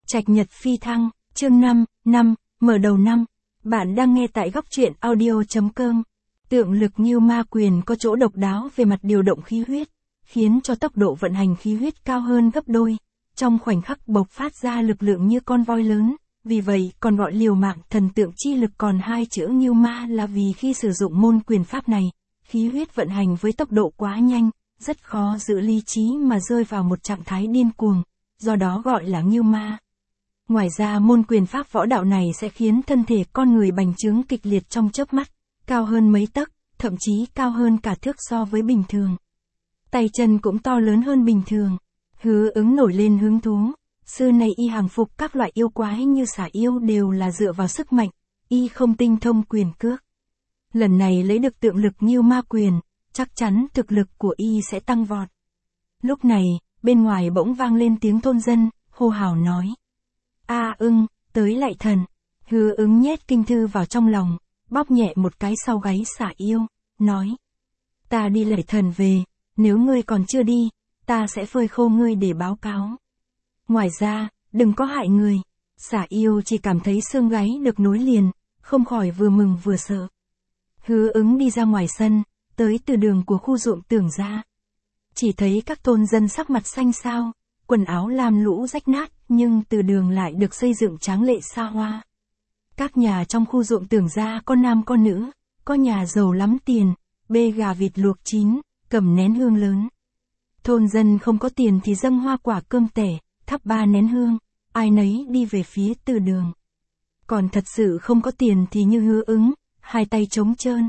Trạch Nhật Phi Thăng, chương 5, mở đầu năm. Bạn đang nghe tại góc truyện audio.com. Tượng lực Ngưu Ma Quyền có chỗ độc đáo về mặt điều động khí huyết, khiến cho tốc độ vận hành khí huyết cao hơn gấp đôi, trong khoảnh khắc bộc phát ra lực lượng như con voi lớn. Vì vậy, còn gọi liều mạng thần tượng chi lực. Còn hai chữ Ngưu Ma là vì khi sử dụng môn quyền pháp này, khí huyết vận hành với tốc độ quá nhanh, rất khó giữ lý trí mà rơi vào một trạng thái điên cuồng, do đó gọi là Ngưu Ma. Ngoài ra môn quyền pháp võ đạo này sẽ khiến thân thể con người bành trướng kịch liệt trong chớp mắt, cao hơn mấy tấc, thậm chí cao hơn cả thước so với bình thường. Tay chân cũng to lớn hơn bình thường. Hứa Ứng nổi lên hứng thú. Xưa nay y hàng phục các loại yêu quái như xà yêu đều là dựa vào sức mạnh, y không tinh thông quyền cước. Lần này lấy được tượng lực Ngưu Ma Quyền, chắc chắn thực lực của y sẽ tăng vọt. Lúc này, bên ngoài bỗng vang lên tiếng thôn dân, hô hào nói. A Ưng, tới lại thần. Hứa Ứng nhét kinh thư vào trong lòng, bóp nhẹ một cái sau gáy xà yêu, nói. Ta đi lạy thần về, nếu ngươi còn chưa đi, ta sẽ phơi khô ngươi để báo cáo. Ngoài ra, đừng có hại người. Xà yêu chỉ cảm thấy xương gáy được nối liền, không khỏi vừa mừng vừa sợ. Hứa Ứng đi ra ngoài sân, tới từ đường của khu ruộng Tưởng gia. Chỉ thấy các thôn dân sắc mặt xanh xao, quần áo lam lũ rách nát, nhưng từ đường lại được xây dựng tráng lệ xa hoa. Các nhà trong khu ruộng Tưởng gia có nam có nữ, có nhà giàu lắm tiền, bê gà vịt luộc chín, cầm nén hương lớn. Thôn dân không có tiền thì dâng hoa quả cơm tẻ, thắp 3 nén hương, ai nấy đi về phía từ đường. Còn thật sự không có tiền thì như Hứa Ứng, hai tay trống trơn.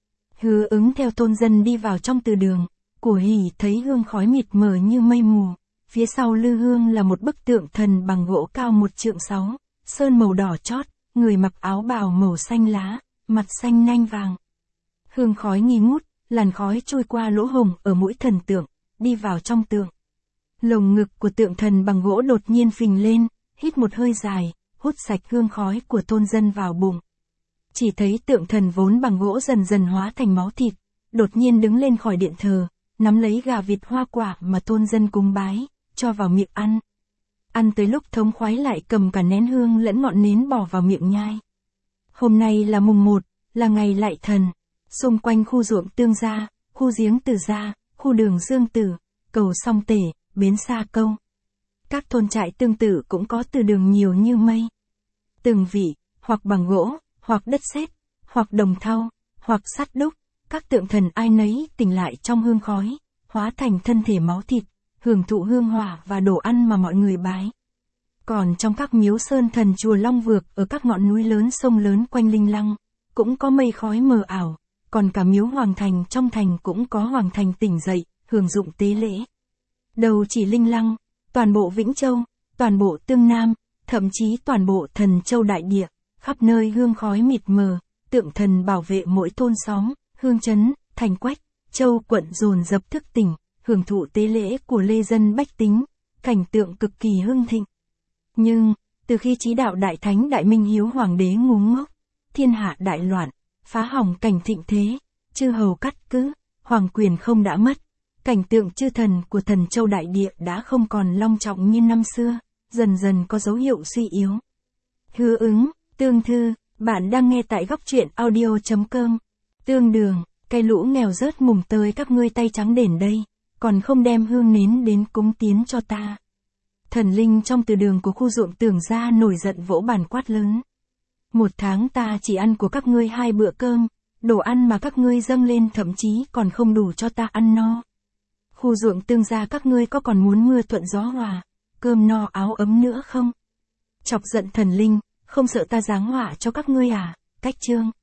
Hứa Ứng theo thôn dân đi vào trong từ đường, của hỉ thấy hương khói mịt mờ như mây mù. Phía sau lư hương là một bức tượng thần bằng gỗ cao 1,6 trượng, sơn màu đỏ chót, người mặc áo bào màu xanh lá, mặt xanh nanh vàng. Hương khói nghi ngút, làn khói trôi qua lỗ hổng ở mũi thần tượng, đi vào trong tượng. Lồng ngực của tượng thần bằng gỗ đột nhiên phình lên, hít một hơi dài, hút sạch hương khói của thôn dân vào bụng. Chỉ thấy tượng thần vốn bằng gỗ dần dần hóa thành máu thịt, đột nhiên đứng lên khỏi điện thờ, nắm lấy gà vịt hoa quả mà thôn dân cúng bái, cho vào miệng ăn. Ăn tới lúc thống khoái lại cầm cả nén hương lẫn ngọn nến bỏ vào miệng nhai. Hôm nay là mùng 1, là ngày lạy thần. Xung quanh khu ruộng Tương gia, khu giếng Từ gia, khu đường Dương Tử, cầu Song Tể, bến Sa Câu. Các thôn trại tương tự cũng có từ đường nhiều như mây. Từng vị, hoặc bằng gỗ, hoặc đất sét, hoặc đồng thau, hoặc sắt đúc, các tượng thần ai nấy tỉnh lại trong hương khói, hóa thành thân thể máu thịt, hưởng thụ hương hỏa và đồ ăn mà mọi người bái. Còn trong các miếu sơn thần chùa Long Vược ở các ngọn núi lớn sông lớn quanh Linh Lăng, cũng có mây khói mờ ảo, còn cả miếu Hoàng Thành trong thành cũng có Hoàng Thành tỉnh dậy, hưởng dụng tế lễ. Đầu chỉ Linh Lăng, toàn bộ Vĩnh Châu, toàn bộ Tương Nam, thậm chí toàn bộ Thần Châu đại địa, khắp nơi hương khói mịt mờ, tượng thần bảo vệ mỗi thôn xóm, hương trấn, thành quách, châu quận dồn dập thức tỉnh, hưởng thụ tế lễ của lê dân bách tính, cảnh tượng cực kỳ hưng thịnh. Nhưng, từ khi chí đạo Đại Thánh Đại Minh Hiếu Hoàng đế ngu ngốc, thiên hạ đại loạn, phá hỏng cảnh thịnh thế, chư hầu cắt cứ, hoàng quyền không đã mất, cảnh tượng chư thần của Thần Châu đại địa đã không còn long trọng như năm xưa, dần dần có dấu hiệu suy yếu. Hứa Ứng, Tương Thư, bạn đang nghe tại góc truyện audio.com. Tương Đường, cây lũ nghèo rớt mùng tơi các ngươi tay trắng đền đây, còn không đem hương nến đến cúng tiến cho ta. Thần linh trong từ đường của khu ruộng Tưởng gia nổi giận vỗ bàn quát lớn. 1 tháng ta chỉ ăn của các ngươi 2 bữa cơm, đồ ăn mà các ngươi dâng lên thậm chí còn không đủ cho ta ăn no. Khu ruộng Tương gia các ngươi có còn muốn mưa thuận gió hòa, cơm no áo ấm nữa không? Chọc giận thần linh, không sợ ta giáng họa cho các ngươi à? Cách chương.